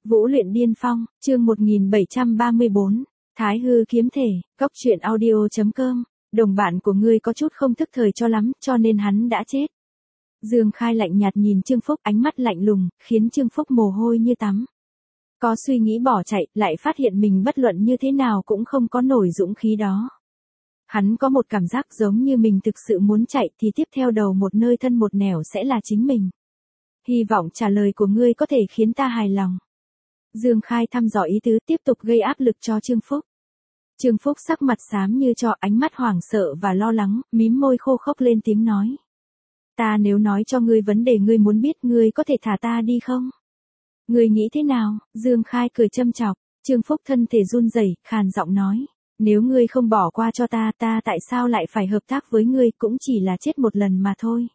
Vũ luyện điên phong, chương 1734, Thái hư kiếm thể, Cốc truyện audio.com, đồng bạn của ngươi có chút không thức thời cho lắm, cho nên hắn đã chết. Dương Khai lạnh nhạt nhìn Trương Phúc, ánh mắt lạnh lùng, khiến Trương Phúc mồ hôi như tắm. Có suy nghĩ bỏ chạy, lại phát hiện mình bất luận như thế nào cũng không có nổi dũng khí đó. Hắn có một cảm giác giống như mình thực sự muốn chạy thì tiếp theo đầu một nơi thân một nẻo sẽ là chính mình. Hy vọng trả lời của ngươi có thể khiến ta hài lòng. Dương Khai thăm dò ý tứ tiếp tục gây áp lực cho Trương Phúc. Trương Phúc sắc mặt xám như cho, ánh mắt hoảng sợ và lo lắng, mím môi khô khốc lên tiếng nói. Ta nếu nói cho ngươi vấn đề ngươi muốn biết, ngươi có thể thả ta đi không? Ngươi nghĩ thế nào? Dương Khai cười châm chọc. Trương Phúc thân thể run rẩy, khàn giọng nói. Nếu ngươi không bỏ qua cho ta tại sao lại phải hợp tác với ngươi, cũng chỉ là chết một lần mà thôi.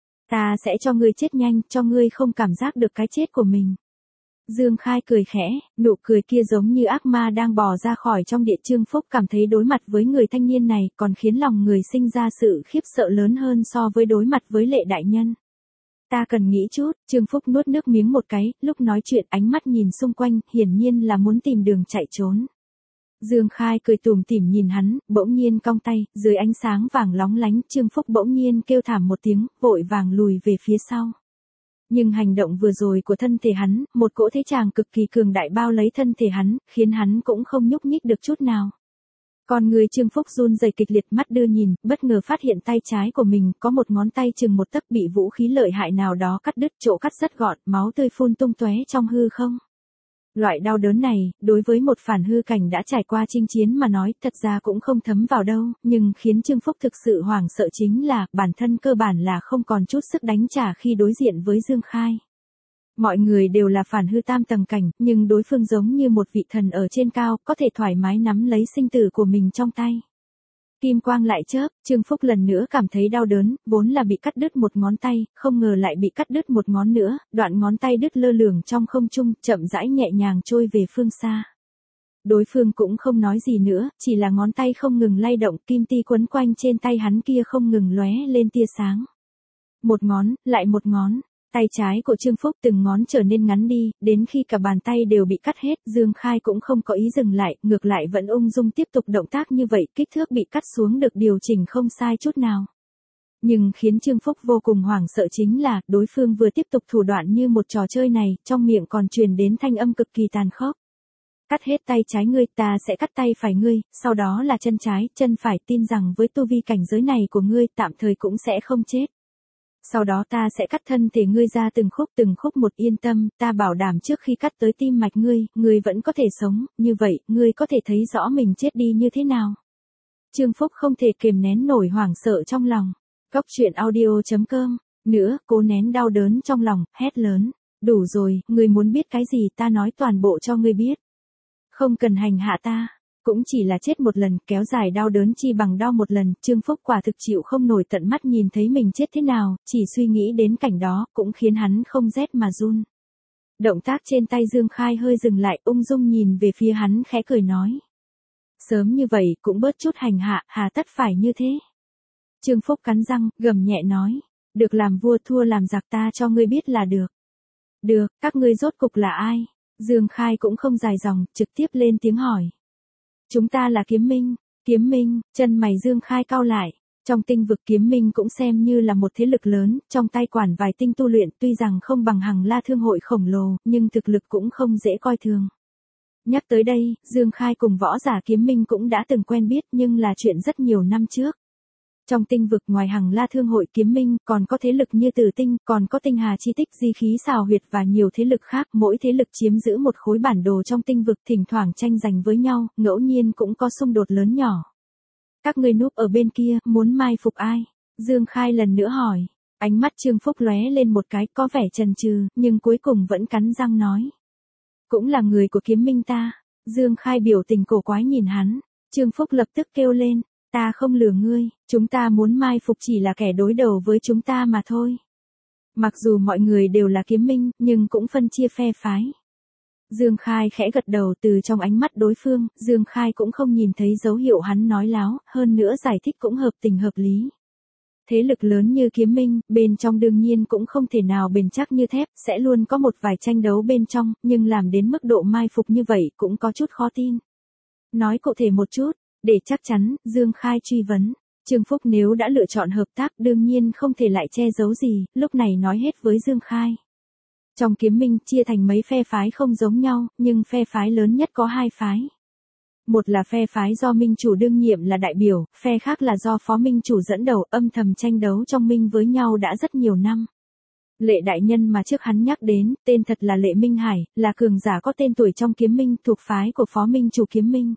Ta sẽ cho ngươi chết nhanh, cho ngươi không cảm giác được cái chết của mình. Dương Khai cười khẽ, nụ cười kia giống như ác ma đang bò ra khỏi trong địa. Trương Phúc cảm thấy đối mặt với người thanh niên này còn khiến lòng người sinh ra sự khiếp sợ lớn hơn so với đối mặt với Lệ đại nhân. Ta cần nghĩ chút. Trương Phúc nuốt nước miếng một cái, lúc nói chuyện ánh mắt nhìn xung quanh, hiển nhiên là muốn tìm đường chạy trốn. Dương Khai cười tủm tỉm nhìn hắn, bỗng nhiên cong tay, dưới ánh sáng vàng lóng lánh, Trương Phúc bỗng nhiên kêu thảm một tiếng, vội vàng lùi về phía sau. Nhưng hành động vừa rồi của thân thể hắn, một cỗ thế chàng cực kỳ cường đại bao lấy thân thể hắn, khiến hắn cũng không nhúc nhích được chút nào. Còn người Trương Phúc run rẩy kịch liệt, mắt đưa nhìn, bất ngờ phát hiện tay trái của mình có một ngón tay chừng một tấc bị vũ khí lợi hại nào đó cắt đứt, chỗ cắt rất gọn, máu tươi phun tung tóe trong hư không. Loại đau đớn này, đối với một phản hư cảnh đã trải qua chinh chiến mà nói, thật ra cũng không thấm vào đâu, nhưng khiến Trương Phúc thực sự hoảng sợ chính là, bản thân cơ bản là không còn chút sức đánh trả khi đối diện với Dương Khai. Mọi người đều là phản hư tam tầng cảnh, nhưng đối phương giống như một vị thần ở trên cao, có thể thoải mái nắm lấy sinh tử của mình trong tay. Kim quang lại chớp, Trương Phúc lần nữa cảm thấy đau đớn, vốn là bị cắt đứt một ngón tay, không ngờ lại bị cắt đứt một ngón nữa, đoạn ngón tay đứt lơ lửng trong không trung, chậm rãi nhẹ nhàng trôi về phương xa. Đối phương cũng không nói gì nữa, chỉ là ngón tay không ngừng lay động, kim ti quấn quanh trên tay hắn kia không ngừng lóe lên tia sáng. Một ngón, lại một ngón. Tay trái của Trương Phúc từng ngón trở nên ngắn đi, đến khi cả bàn tay đều bị cắt hết, Dương Khai cũng không có ý dừng lại, ngược lại vẫn ung dung tiếp tục động tác như vậy, kích thước bị cắt xuống được điều chỉnh không sai chút nào. Nhưng khiến Trương Phúc vô cùng hoảng sợ chính là, đối phương vừa tiếp tục thủ đoạn như một trò chơi này, trong miệng còn truyền đến thanh âm cực kỳ tàn khốc. Cắt hết tay trái ngươi, ta sẽ cắt tay phải ngươi, sau đó là chân phải, tin rằng với tu vi cảnh giới này của ngươi, tạm thời cũng sẽ không chết. Sau đó ta sẽ cắt thân thể ngươi ra từng khúc một, yên tâm, ta bảo đảm trước khi cắt tới tim mạch ngươi vẫn có thể sống, như vậy, ngươi có thể thấy rõ mình chết đi như thế nào. Trương Phúc không thể kiềm nén nổi hoảng sợ trong lòng. Cốc truyện audio.com, nữa, cố nén đau đớn trong lòng, hét lớn. Đủ rồi, ngươi muốn biết cái gì ta nói toàn bộ cho ngươi biết. Không cần hành hạ ta. Cũng chỉ là chết một lần, kéo dài đau đớn chi bằng đau một lần, Trương Phúc quả thực chịu không nổi tận mắt nhìn thấy mình chết thế nào, chỉ suy nghĩ đến cảnh đó, cũng khiến hắn không rét mà run. Động tác trên tay Dương Khai hơi dừng lại, ung dung nhìn về phía hắn khẽ cười nói. Sớm như vậy, cũng bớt chút hành hạ, hà tất phải như thế. Trương Phúc cắn răng, gầm nhẹ nói. Được làm vua thua làm giặc, ta cho ngươi biết là được. Được, các ngươi rốt cục là ai? Dương Khai cũng không dài dòng, trực tiếp lên tiếng hỏi. Chúng ta là Kiếm Minh, chân mày Dương Khai cau lại. Trong tinh vực Kiếm Minh cũng xem như là một thế lực lớn, trong tay quản vài tinh tu luyện, tuy rằng không bằng Hằng La Thương hội khổng lồ, nhưng thực lực cũng không dễ coi thường. Nhắc tới đây, Dương Khai cùng võ giả Kiếm Minh cũng đã từng quen biết, nhưng là chuyện rất nhiều năm trước. Trong tinh vực ngoài Hằng La Thương hội Kiếm Minh, còn có thế lực như Tử Tinh, còn có Tinh Hà Chi Tích, Di Khí Xào Huyệt và nhiều thế lực khác, mỗi thế lực chiếm giữ một khối bản đồ trong tinh vực, thỉnh thoảng tranh giành với nhau, ngẫu nhiên cũng có xung đột lớn nhỏ. Các ngươi núp ở bên kia, muốn mai phục ai? Dương Khai lần nữa hỏi. Ánh mắt Trương Phúc lóe lên một cái, có vẻ chần chừ, nhưng cuối cùng vẫn cắn răng nói. Cũng là người của Kiếm Minh ta. Dương Khai biểu tình cổ quái nhìn hắn. Trương Phúc lập tức kêu lên. Ta không lừa ngươi, chúng ta muốn mai phục chỉ là kẻ đối đầu với chúng ta mà thôi. Mặc dù mọi người đều là Kiếm Minh, nhưng cũng phân chia phe phái. Dương Khai khẽ gật đầu, từ trong ánh mắt đối phương, Dương Khai cũng không nhìn thấy dấu hiệu hắn nói láo, hơn nữa giải thích cũng hợp tình hợp lý. Thế lực lớn như Kiếm Minh, bên trong đương nhiên cũng không thể nào bền chắc như thép, sẽ luôn có một vài tranh đấu bên trong, nhưng làm đến mức độ mai phục như vậy cũng có chút khó tin. Nói cụ thể một chút, để chắc chắn, Dương Khai truy vấn. Trương Phúc nếu đã lựa chọn hợp tác đương nhiên không thể lại che giấu gì, lúc này nói hết với Dương Khai. Trong Kiếm Minh chia thành mấy phe phái không giống nhau, nhưng phe phái lớn nhất có hai phái. Một là phe phái do minh chủ đương nhiệm là đại biểu, phe khác là do phó minh chủ dẫn đầu, âm thầm tranh đấu trong minh với nhau đã rất nhiều năm. Lệ đại nhân mà trước hắn nhắc đến, tên thật là Lệ Minh Hải, là cường giả có tên tuổi trong Kiếm Minh, thuộc phái của phó minh chủ Kiếm Minh.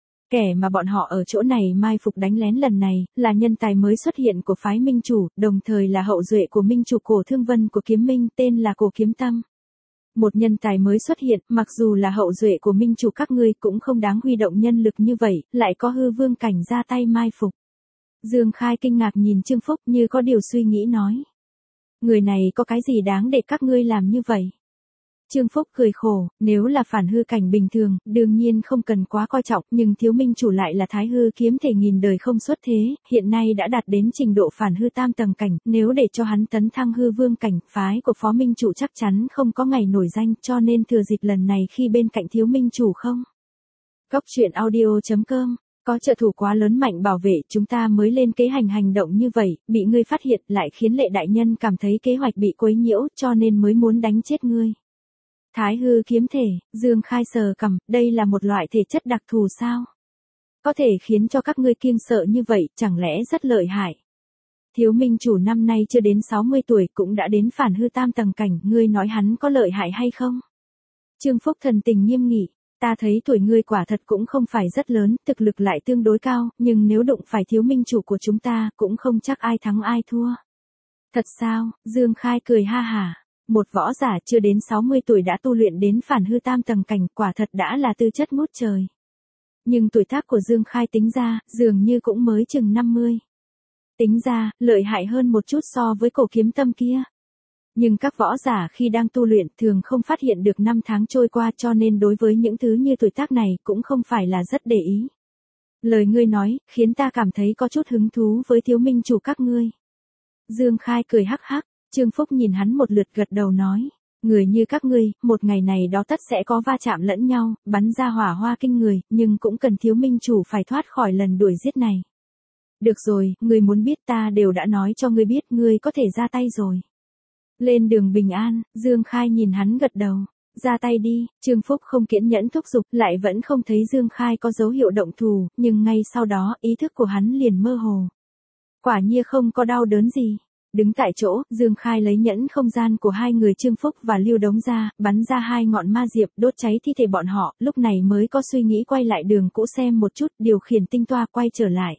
Kẻ mà bọn họ ở chỗ này mai phục đánh lén lần này, là nhân tài mới xuất hiện của phái minh chủ, đồng thời là hậu duệ của minh chủ Cổ Thương Vân của Kiếm Minh, tên là Cổ Kiếm Tâm. Một nhân tài mới xuất hiện, mặc dù là hậu duệ của minh chủ các ngươi cũng không đáng huy động nhân lực như vậy, lại có hư vương cảnh ra tay mai phục. Dương Khai kinh ngạc nhìn Trương Phúc như có điều suy nghĩ nói. Người này có cái gì đáng để các ngươi làm như vậy? Trương Phúc cười khổ, nếu là phản hư cảnh bình thường, đương nhiên không cần quá coi trọng, nhưng thiếu minh chủ lại là thái hư kiếm thể nghìn đời không xuất thế, hiện nay đã đạt đến trình độ phản hư tam tầng cảnh, nếu để cho hắn tấn thăng hư vương cảnh, phái của phó minh chủ chắc chắn không có ngày nổi danh, cho nên thừa dịp lần này khi bên cạnh thiếu minh chủ không. Cóc truyện audio.com, có trợ thủ quá lớn mạnh bảo vệ chúng ta mới lên kế hành động như vậy, bị ngươi phát hiện lại khiến Lệ đại nhân cảm thấy kế hoạch bị quấy nhiễu cho nên mới muốn đánh chết ngươi. Thái hư kiếm thể, Dương Khai sờ cằm, đây là một loại thể chất đặc thù sao? Có thể khiến cho các ngươi kiêng sợ như vậy, chẳng lẽ rất lợi hại? Thiếu minh chủ năm nay chưa đến 60 tuổi cũng đã đến phản hư tam tầng cảnh, ngươi nói hắn có lợi hại hay không? Trương Phúc thần tình nghiêm nghị, ta thấy tuổi ngươi quả thật cũng không phải rất lớn, thực lực lại tương đối cao, nhưng nếu đụng phải thiếu minh chủ của chúng ta, cũng không chắc ai thắng ai thua. Thật sao? Dương Khai cười ha hả. Một võ giả chưa đến 60 tuổi đã tu luyện đến phản hư tam tầng cảnh, quả thật đã là tư chất ngút trời. Nhưng tuổi tác của Dương Khai tính ra, dường như cũng mới chừng 50. Tính ra, lợi hại hơn một chút so với Cổ Kiếm Tâm kia. Nhưng các võ giả khi đang tu luyện thường không phát hiện được năm tháng trôi qua, cho nên đối với những thứ như tuổi tác này cũng không phải là rất để ý. Lời ngươi nói, khiến ta cảm thấy có chút hứng thú với thiếu minh chủ các ngươi. Dương Khai cười hắc hắc. Trương Phúc nhìn hắn một lượt gật đầu nói, người như các ngươi, một ngày này đó tất sẽ có va chạm lẫn nhau, bắn ra hỏa hoa kinh người, nhưng cũng cần thiếu minh chủ phải thoát khỏi lần đuổi giết này. Được rồi, ngươi muốn biết ta đều đã nói cho ngươi biết, ngươi có thể ra tay rồi. Lên đường bình an, Dương Khai nhìn hắn gật đầu, ra tay đi, Trương Phúc không kiên nhẫn thúc giục, lại vẫn không thấy Dương Khai có dấu hiệu động thù, nhưng ngay sau đó, ý thức của hắn liền mơ hồ. Quả nhiên không có đau đớn gì. Đứng tại chỗ, Dương Khai lấy nhẫn không gian của hai người Trương Phúc và Lưu Đống ra, bắn ra hai ngọn ma diệp, đốt cháy thi thể bọn họ, lúc này mới có suy nghĩ quay lại đường cũ xem một chút, điều khiển tinh toa quay trở lại.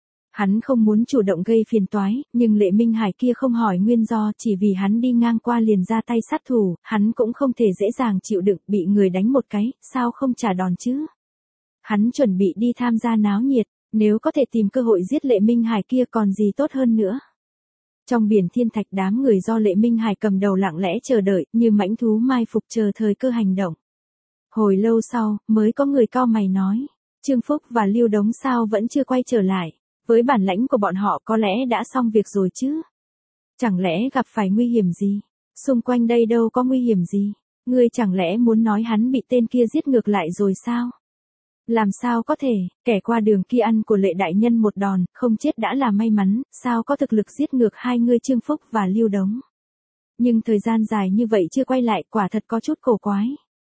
Hắn không muốn chủ động gây phiền toái, nhưng Lệ Minh Hải kia không hỏi nguyên do, chỉ vì hắn đi ngang qua liền ra tay sát thủ, hắn cũng không thể dễ dàng chịu đựng bị người đánh một cái, sao không trả đòn chứ? Hắn chuẩn bị đi tham gia náo nhiệt, nếu có thể tìm cơ hội giết Lệ Minh Hải kia còn gì tốt hơn nữa. Trong biển thiên thạch đám người do Lệ Minh Hải cầm đầu lặng lẽ chờ đợi, như mãnh thú mai phục chờ thời cơ hành động. Hồi lâu sau, mới có người cau mày nói, Trương Phúc và Lưu Đống sao vẫn chưa quay trở lại, với bản lãnh của bọn họ có lẽ đã xong việc rồi chứ. Chẳng lẽ gặp phải nguy hiểm gì? Xung quanh đây đâu có nguy hiểm gì? Ngươi chẳng lẽ muốn nói hắn bị tên kia giết ngược lại rồi sao? Làm sao có thể, kẻ qua đường kia ăn của Lệ đại nhân một đòn, không chết đã là may mắn, sao có thực lực giết ngược hai người Trương Phúc và Lưu Đống. Nhưng thời gian dài như vậy chưa quay lại, quả thật có chút cổ quái.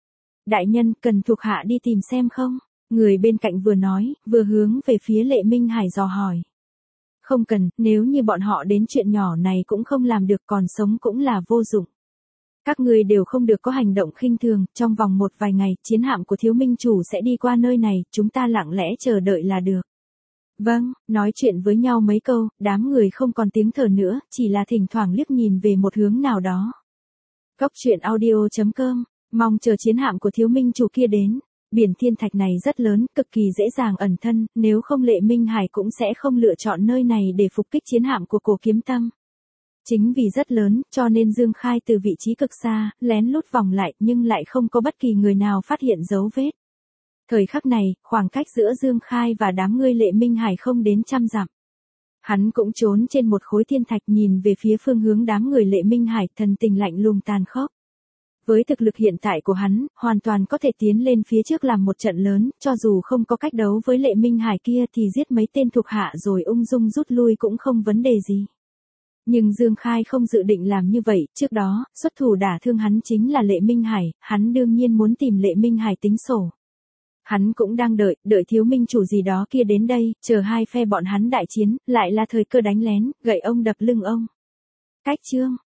Đại nhân, cần thuộc hạ đi tìm xem không? Người bên cạnh vừa nói, vừa hướng về phía Lệ Minh Hải dò hỏi. Không cần, nếu như bọn họ đến chuyện nhỏ này cũng không làm được, còn sống cũng là vô dụng. Các ngươi đều không được có hành động khinh thường, trong vòng một vài ngày, chiến hạm của thiếu minh chủ sẽ đi qua nơi này, chúng ta lặng lẽ chờ đợi là được. Vâng, nói chuyện với nhau mấy câu, đám người không còn tiếng thở nữa, chỉ là thỉnh thoảng liếc nhìn về một hướng nào đó. Cóc truyện audio.com, mong chờ chiến hạm của thiếu minh chủ kia đến. Biển thiên thạch này rất lớn, cực kỳ dễ dàng ẩn thân, nếu không Lệ Minh Hải cũng sẽ không lựa chọn nơi này để phục kích chiến hạm của Cổ Kiếm Tâm. Chính vì rất lớn, cho nên Dương Khai từ vị trí cực xa, lén lút vòng lại, nhưng lại không có bất kỳ người nào phát hiện dấu vết. Thời khắc này, khoảng cách giữa Dương Khai và đám người Lệ Minh Hải không đến 100 dặm. Hắn cũng trốn trên một khối thiên thạch nhìn về phía phương hướng đám người Lệ Minh Hải, thần tình lạnh lùng tàn khốc. Với thực lực hiện tại của hắn, hoàn toàn có thể tiến lên phía trước làm một trận lớn, cho dù không có cách đấu với Lệ Minh Hải kia thì giết mấy tên thuộc hạ rồi ung dung rút lui cũng không vấn đề gì. Nhưng Dương Khai không dự định làm như vậy, trước đó, xuất thủ đả thương hắn chính là Lệ Minh Hải, hắn đương nhiên muốn tìm Lệ Minh Hải tính sổ. Hắn cũng đang đợi thiếu minh chủ gì đó kia đến đây, chờ hai phe bọn hắn đại chiến, lại là thời cơ đánh lén, gậy ông đập lưng ông. Cách chương